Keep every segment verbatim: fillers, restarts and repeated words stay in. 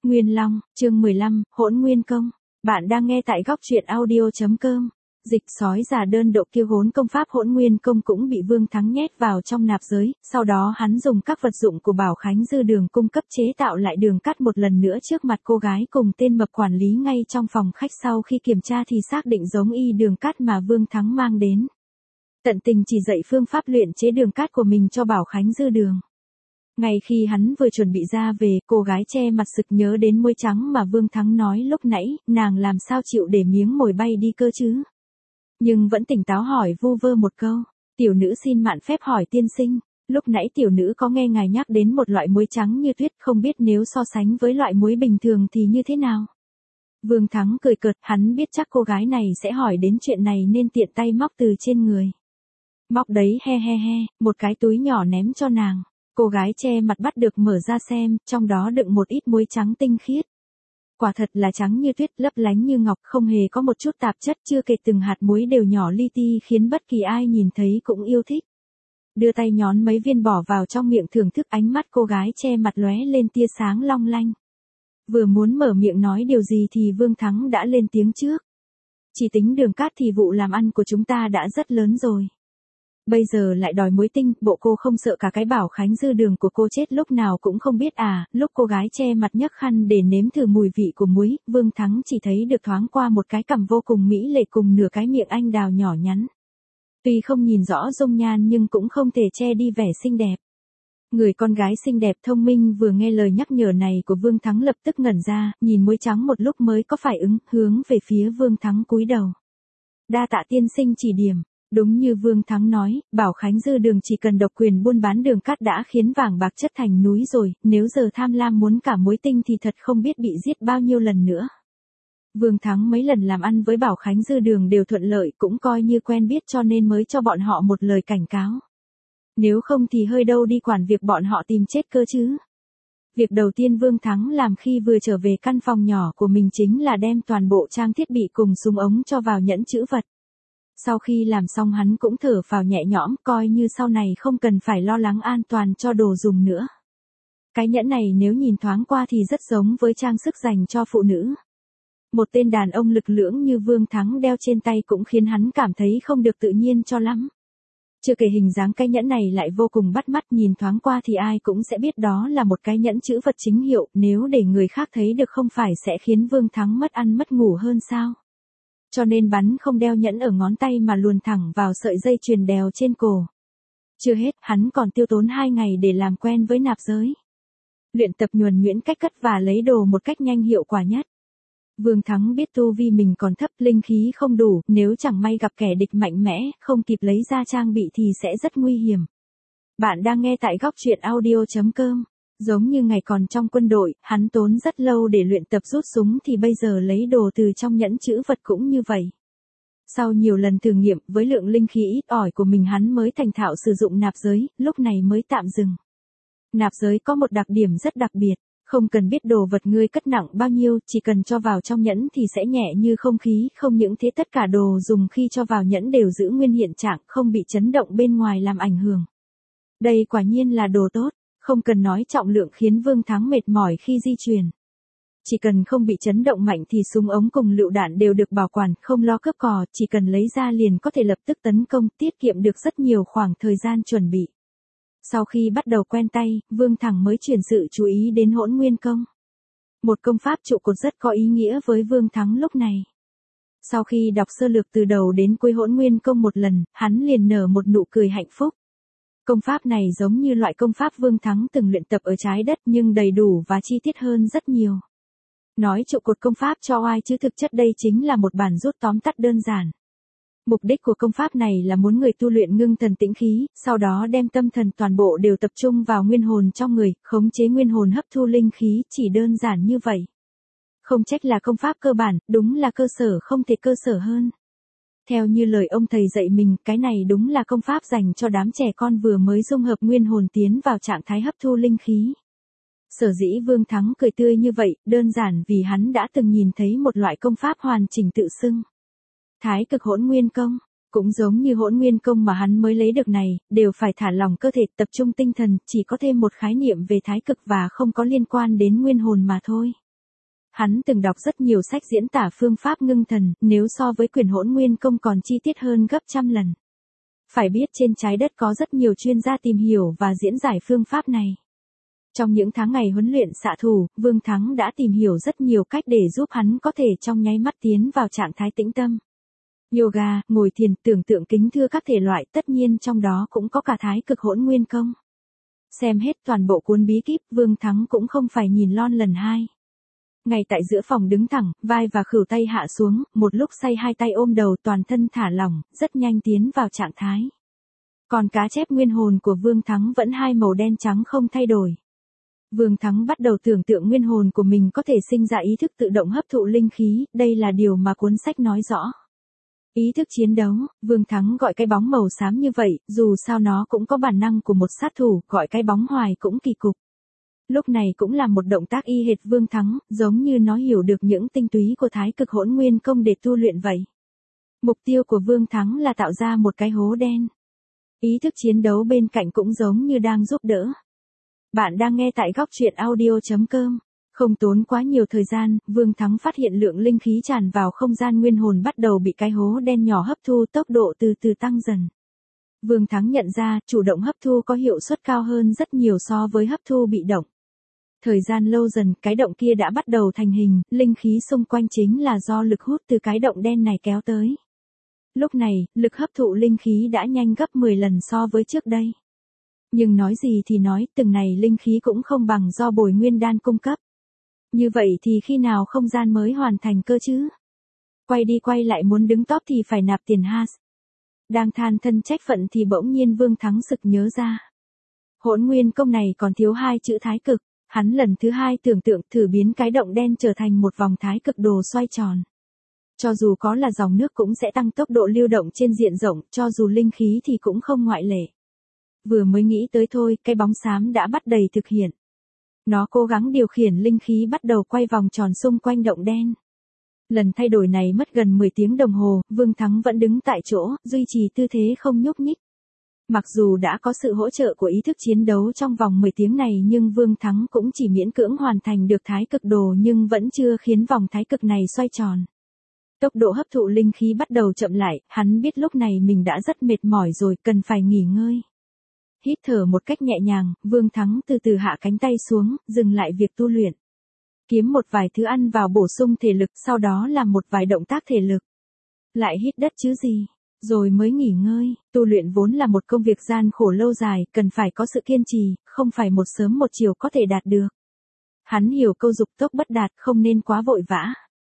Nguyên Long, chương mười lăm, Hỗn Nguyên Công. Bạn đang nghe tại góc truyện audio chấm com. Dịch sói già đơn độ kia vốn công pháp Hỗn Nguyên Công cũng bị Vương Thắng nhét vào trong nạp giới, sau đó hắn dùng các vật dụng của Bảo Khánh Dư Đường cung cấp chế tạo lại đường cắt một lần nữa trước mặt cô gái cùng tên mập quản lý ngay trong phòng khách. Sau khi kiểm tra thì xác định giống y đường cắt mà Vương Thắng mang đến. Tận tình chỉ dạy phương pháp luyện chế đường cát của mình cho Bảo Khánh Dư Đường. Ngay khi hắn vừa chuẩn bị ra về, cô gái che mặt sực nhớ đến muối trắng mà Vương Thắng nói lúc nãy, nàng làm sao chịu để miếng mồi bay đi cơ chứ? Nhưng vẫn tỉnh táo hỏi vu vơ một câu, tiểu nữ xin mạn phép hỏi tiên sinh, lúc nãy tiểu nữ có nghe ngài nhắc đến một loại muối trắng như tuyết, không biết nếu so sánh với loại muối bình thường thì như thế nào? Vương Thắng cười cợt, hắn biết chắc cô gái này sẽ hỏi đến chuyện này nên tiện tay móc từ trên người. Móc đấy, he he he, một cái túi nhỏ ném cho nàng. Cô gái che mặt bắt được mở ra xem, trong đó đựng một ít muối trắng tinh khiết. Quả thật là trắng như tuyết, lấp lánh như ngọc, không hề có một chút tạp chất, chưa kể từng hạt muối đều nhỏ li ti khiến bất kỳ ai nhìn thấy cũng yêu thích. Đưa tay nhón mấy viên bỏ vào trong miệng thưởng thức, ánh mắt cô gái che mặt lóe lên tia sáng long lanh. Vừa muốn mở miệng nói điều gì thì Vương Thắng đã lên tiếng trước. Chỉ tính đường cát thì vụ làm ăn của chúng ta đã rất lớn rồi. Bây giờ lại đòi muối tinh, bộ cô không sợ cả cái Bảo Khánh Dư Đường của cô chết lúc nào cũng không biết à? Lúc cô gái che mặt nhấc khăn để nếm thử mùi vị của muối, Vương Thắng chỉ thấy được thoáng qua một cái cằm vô cùng mỹ lệ cùng nửa cái miệng anh đào nhỏ nhắn. Tuy không nhìn rõ dung nhan nhưng cũng không thể che đi vẻ xinh đẹp. Người con gái xinh đẹp thông minh vừa nghe lời nhắc nhở này của Vương Thắng lập tức ngẩn ra, nhìn muối trắng một lúc mới có phải ứng, hướng về phía Vương Thắng cúi đầu. Đa tạ tiên sinh chỉ điểm. Đúng như Vương Thắng nói, Bảo Khánh Dư Đường chỉ cần độc quyền buôn bán đường cát đã khiến vàng bạc chất thành núi rồi, nếu giờ tham lam muốn cả muối tinh thì thật không biết bị giết bao nhiêu lần nữa. Vương Thắng mấy lần làm ăn với Bảo Khánh Dư Đường đều thuận lợi, cũng coi như quen biết cho nên mới cho bọn họ một lời cảnh cáo. Nếu không thì hơi đâu đi quản việc bọn họ tìm chết cơ chứ. Việc đầu tiên Vương Thắng làm khi vừa trở về căn phòng nhỏ của mình chính là đem toàn bộ trang thiết bị cùng súng ống cho vào nhẫn trữ vật. Sau khi làm xong hắn cũng thở phào nhẹ nhõm, coi như sau này không cần phải lo lắng an toàn cho đồ dùng nữa. Cái nhẫn này nếu nhìn thoáng qua thì rất giống với trang sức dành cho phụ nữ. Một tên đàn ông lực lưỡng như Vương Thắng đeo trên tay cũng khiến hắn cảm thấy không được tự nhiên cho lắm. Chưa kể hình dáng cái nhẫn này lại vô cùng bắt mắt, nhìn thoáng qua thì ai cũng sẽ biết đó là một cái nhẫn trữ vật chính hiệu, nếu để người khác thấy được không phải sẽ khiến Vương Thắng mất ăn mất ngủ hơn sao? Cho nên bắn không đeo nhẫn ở ngón tay mà luồn thẳng vào sợi dây chuyền đeo trên cổ. Chưa hết, hắn còn tiêu tốn hai ngày để làm quen với nạp giới. Luyện tập nhuần nhuyễn cách cất và lấy đồ một cách nhanh hiệu quả nhất. Vương Thắng biết tu vi mình còn thấp, linh khí không đủ, nếu chẳng may gặp kẻ địch mạnh mẽ, không kịp lấy ra trang bị thì sẽ rất nguy hiểm. Bạn đang nghe tại góc truyện audio chấm com. Giống như ngày còn trong quân đội, hắn tốn rất lâu để luyện tập rút súng thì bây giờ lấy đồ từ trong nhẫn trữ vật cũng như vậy. Sau nhiều lần thử nghiệm với lượng linh khí ít ỏi của mình hắn mới thành thạo sử dụng nạp giới, lúc này mới tạm dừng. Nạp giới có một đặc điểm rất đặc biệt, không cần biết đồ vật ngươi cất nặng bao nhiêu, chỉ cần cho vào trong nhẫn thì sẽ nhẹ như không khí, không những thế tất cả đồ dùng khi cho vào nhẫn đều giữ nguyên hiện trạng, không bị chấn động bên ngoài làm ảnh hưởng. Đây quả nhiên là đồ tốt. Không cần nói trọng lượng khiến Vương Thắng mệt mỏi khi di chuyển. Chỉ cần không bị chấn động mạnh thì súng ống cùng lựu đạn đều được bảo quản, không lo cướp cò, chỉ cần lấy ra liền có thể lập tức tấn công, tiết kiệm được rất nhiều khoảng thời gian chuẩn bị. Sau khi bắt đầu quen tay, Vương Thắng mới chuyển sự chú ý đến Hỗn Nguyên Công. Một công pháp trụ cột rất có ý nghĩa với Vương Thắng lúc này. Sau khi đọc sơ lược từ đầu đến cuối Hỗn Nguyên Công một lần, hắn liền nở một nụ cười hạnh phúc. Công pháp này giống như loại công pháp Vương Thắng từng luyện tập ở trái đất nhưng đầy đủ và chi tiết hơn rất nhiều. Nói trụ cột công pháp cho oai chứ thực chất đây chính là một bản rút tóm tắt đơn giản. Mục đích của công pháp này là muốn người tu luyện ngưng thần tĩnh khí, sau đó đem tâm thần toàn bộ đều tập trung vào nguyên hồn trong người, khống chế nguyên hồn hấp thu linh khí, chỉ đơn giản như vậy. Không trách là công pháp cơ bản, đúng là cơ sở không thể cơ sở hơn. Theo như lời ông thầy dạy mình, cái này đúng là công pháp dành cho đám trẻ con vừa mới dung hợp nguyên hồn tiến vào trạng thái hấp thu linh khí. Sở dĩ Vương Thắng cười tươi như vậy, đơn giản vì hắn đã từng nhìn thấy một loại công pháp hoàn chỉnh tự xưng. Thái cực hỗn nguyên công, cũng giống như hỗn nguyên công mà hắn mới lấy được này, đều phải thả lỏng cơ thể, tập trung tinh thần, chỉ có thêm một khái niệm về thái cực và không có liên quan đến nguyên hồn mà thôi. Hắn từng đọc rất nhiều sách diễn tả phương pháp ngưng thần, nếu so với quyền hỗn nguyên công còn chi tiết hơn gấp trăm lần. Phải biết trên trái đất có rất nhiều chuyên gia tìm hiểu và diễn giải phương pháp này. Trong những tháng ngày huấn luyện xạ thủ, Vương Thắng đã tìm hiểu rất nhiều cách để giúp hắn có thể trong nháy mắt tiến vào trạng thái tĩnh tâm. Yoga, ngồi thiền, tưởng tượng kính thưa các thể loại, tất nhiên trong đó cũng có cả thái cực hỗn nguyên công. Xem hết toàn bộ cuốn bí kíp, Vương Thắng cũng không phải nhìn lon lần hai. Ngay tại giữa phòng đứng thẳng, vai và khuỷu tay hạ xuống, một lúc xoay hai tay ôm đầu, toàn thân thả lỏng, rất nhanh tiến vào trạng thái. Còn cá chép nguyên hồn của Vương Thắng vẫn hai màu đen trắng không thay đổi. Vương Thắng bắt đầu tưởng tượng nguyên hồn của mình có thể sinh ra ý thức tự động hấp thụ linh khí, đây là điều mà cuốn sách nói rõ. Ý thức chiến đấu, Vương Thắng gọi cái bóng màu xám như vậy, dù sao nó cũng có bản năng của một sát thủ, gọi cái bóng hoài cũng kỳ cục. Lúc này cũng là một động tác y hệt Vương Thắng, giống như nó hiểu được những tinh túy của thái cực hỗn nguyên công để tu luyện vậy. Mục tiêu của Vương Thắng là tạo ra một cái hố đen. Ý thức chiến đấu bên cạnh cũng giống như đang giúp đỡ. Bạn đang nghe tại góc truyện audio chấm com. Không tốn quá nhiều thời gian, Vương Thắng phát hiện lượng linh khí tràn vào không gian nguyên hồn bắt đầu bị cái hố đen nhỏ hấp thu, tốc độ từ từ tăng dần. Vương Thắng nhận ra, chủ động hấp thu có hiệu suất cao hơn rất nhiều so với hấp thu bị động. Thời gian lâu dần, cái động kia đã bắt đầu thành hình, linh khí xung quanh chính là do lực hút từ cái động đen này kéo tới. Lúc này, lực hấp thụ linh khí đã nhanh gấp mười lần so với trước đây. Nhưng nói gì thì nói, từng này linh khí cũng không bằng do bồi nguyên đan cung cấp. Như vậy thì khi nào không gian mới hoàn thành cơ chứ? Quay đi quay lại muốn đứng top thì phải nạp tiền ha. Đang than thân trách phận thì bỗng nhiên Vương Thắng sực nhớ ra. Hỗn nguyên công này còn thiếu hai chữ thái cực. Hắn lần thứ hai tưởng tượng thử biến cái động đen trở thành một vòng thái cực đồ xoay tròn. Cho dù có là dòng nước cũng sẽ tăng tốc độ lưu động trên diện rộng, cho dù linh khí thì cũng không ngoại lệ. Vừa mới nghĩ tới thôi, cái bóng xám đã bắt đầy thực hiện. Nó cố gắng điều khiển linh khí bắt đầu quay vòng tròn xung quanh động đen. Lần thay đổi này mất gần mười tiếng đồng hồ, Vương Thắng vẫn đứng tại chỗ, duy trì tư thế không nhúc nhích. Mặc dù đã có sự hỗ trợ của ý thức chiến đấu trong vòng mười tiếng này nhưng Vương Thắng cũng chỉ miễn cưỡng hoàn thành được thái cực đồ nhưng vẫn chưa khiến vòng thái cực này xoay tròn. Tốc độ hấp thụ linh khí bắt đầu chậm lại, hắn biết lúc này mình đã rất mệt mỏi rồi, cần phải nghỉ ngơi. Hít thở một cách nhẹ nhàng, Vương Thắng từ từ hạ cánh tay xuống, dừng lại việc tu luyện. Kiếm một vài thứ ăn vào bổ sung thể lực, sau đó làm một vài động tác thể lực. Lại hít đất chứ gì. Rồi mới nghỉ ngơi, tu luyện vốn là một công việc gian khổ lâu dài, cần phải có sự kiên trì, không phải một sớm một chiều có thể đạt được. Hắn hiểu câu dục tốc bất đạt, không nên quá vội vã.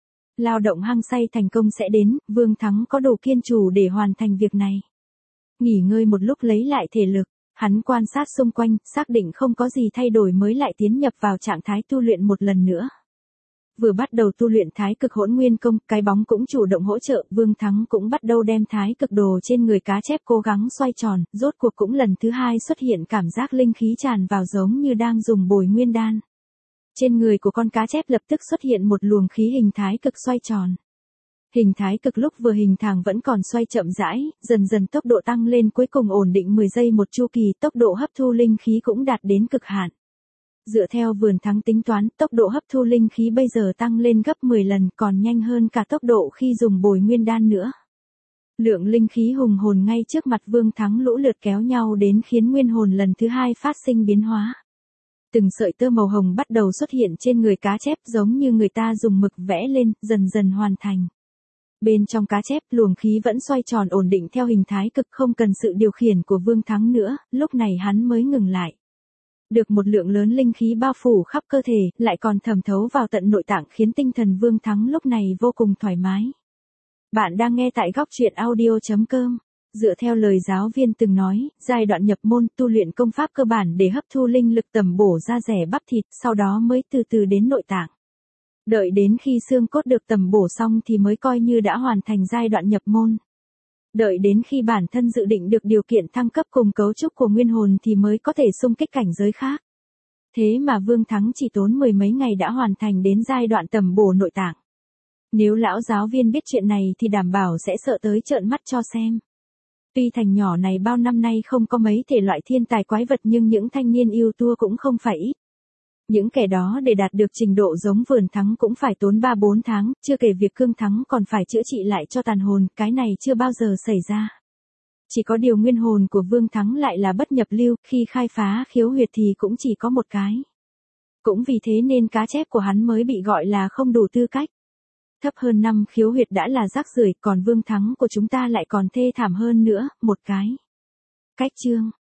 Lao động hăng say thành công sẽ đến, Vương Thắng có đủ kiên trù để hoàn thành việc này. Nghỉ ngơi một lúc lấy lại thể lực, hắn quan sát xung quanh, xác định không có gì thay đổi mới lại tiến nhập vào trạng thái tu luyện một lần nữa. Vừa bắt đầu tu luyện thái cực hỗn nguyên công, cái bóng cũng chủ động hỗ trợ, Vương Thắng cũng bắt đầu đem thái cực đồ trên người cá chép cố gắng xoay tròn, rốt cuộc cũng lần thứ hai xuất hiện cảm giác linh khí tràn vào giống như đang dùng bồi nguyên đan. Trên người của con cá chép lập tức xuất hiện một luồng khí hình thái cực xoay tròn. Hình thái cực lúc vừa hình thành vẫn còn xoay chậm rãi, dần dần tốc độ tăng lên cuối cùng ổn định mười giây một chu kỳ, tốc độ hấp thu linh khí cũng đạt đến cực hạn. Dựa theo Vương Thắng tính toán, tốc độ hấp thu linh khí bây giờ tăng lên gấp mười lần, còn nhanh hơn cả tốc độ khi dùng bồi nguyên đan nữa. Lượng linh khí hùng hồn ngay trước mặt Vương Thắng lũ lượt kéo nhau đến khiến nguyên hồn lần thứ hai phát sinh biến hóa. Từng sợi tơ màu hồng bắt đầu xuất hiện trên người cá chép giống như người ta dùng mực vẽ lên, dần dần hoàn thành. Bên trong cá chép luồng khí vẫn xoay tròn ổn định theo hình thái cực, không cần sự điều khiển của Vương Thắng nữa, lúc này hắn mới ngừng lại. Được một lượng lớn linh khí bao phủ khắp cơ thể, lại còn thẩm thấu vào tận nội tạng khiến tinh thần Vương Thắng lúc này vô cùng thoải mái. Bạn đang nghe tại góc truyện audio chấm com. Dựa theo lời giáo viên từng nói, giai đoạn nhập môn tu luyện công pháp cơ bản để hấp thu linh lực tầm bổ ra rẻ bắp thịt, sau đó mới từ từ đến nội tạng. Đợi đến khi xương cốt được tầm bổ xong thì mới coi như đã hoàn thành giai đoạn nhập môn. Đợi đến khi bản thân dự định được điều kiện thăng cấp cùng cấu trúc của nguyên hồn thì mới có thể xung kích cảnh giới khác. Thế mà Vương Thắng chỉ tốn mười mấy ngày đã hoàn thành đến giai đoạn tầm bổ nội tạng. Nếu lão giáo viên biết chuyện này thì đảm bảo sẽ sợ tới trợn mắt cho xem. Tuy thành nhỏ này bao năm nay không có mấy thể loại thiên tài quái vật nhưng những thanh niên yêu tua cũng không phải ít. Những kẻ đó để đạt được trình độ giống Vườn Thắng cũng phải tốn ba bốn tháng, chưa kể việc Cương Thắng còn phải chữa trị lại cho tàn hồn, cái này chưa bao giờ xảy ra. Chỉ có điều nguyên hồn của Vương Thắng lại là bất nhập lưu, khi khai phá khiếu huyệt thì cũng chỉ có một cái. Cũng vì thế nên cá chép của hắn mới bị gọi là không đủ tư cách. Thấp hơn năm khiếu huyệt đã là rác rưởi, còn Vương Thắng của chúng ta lại còn thê thảm hơn nữa, một cái. Cách chương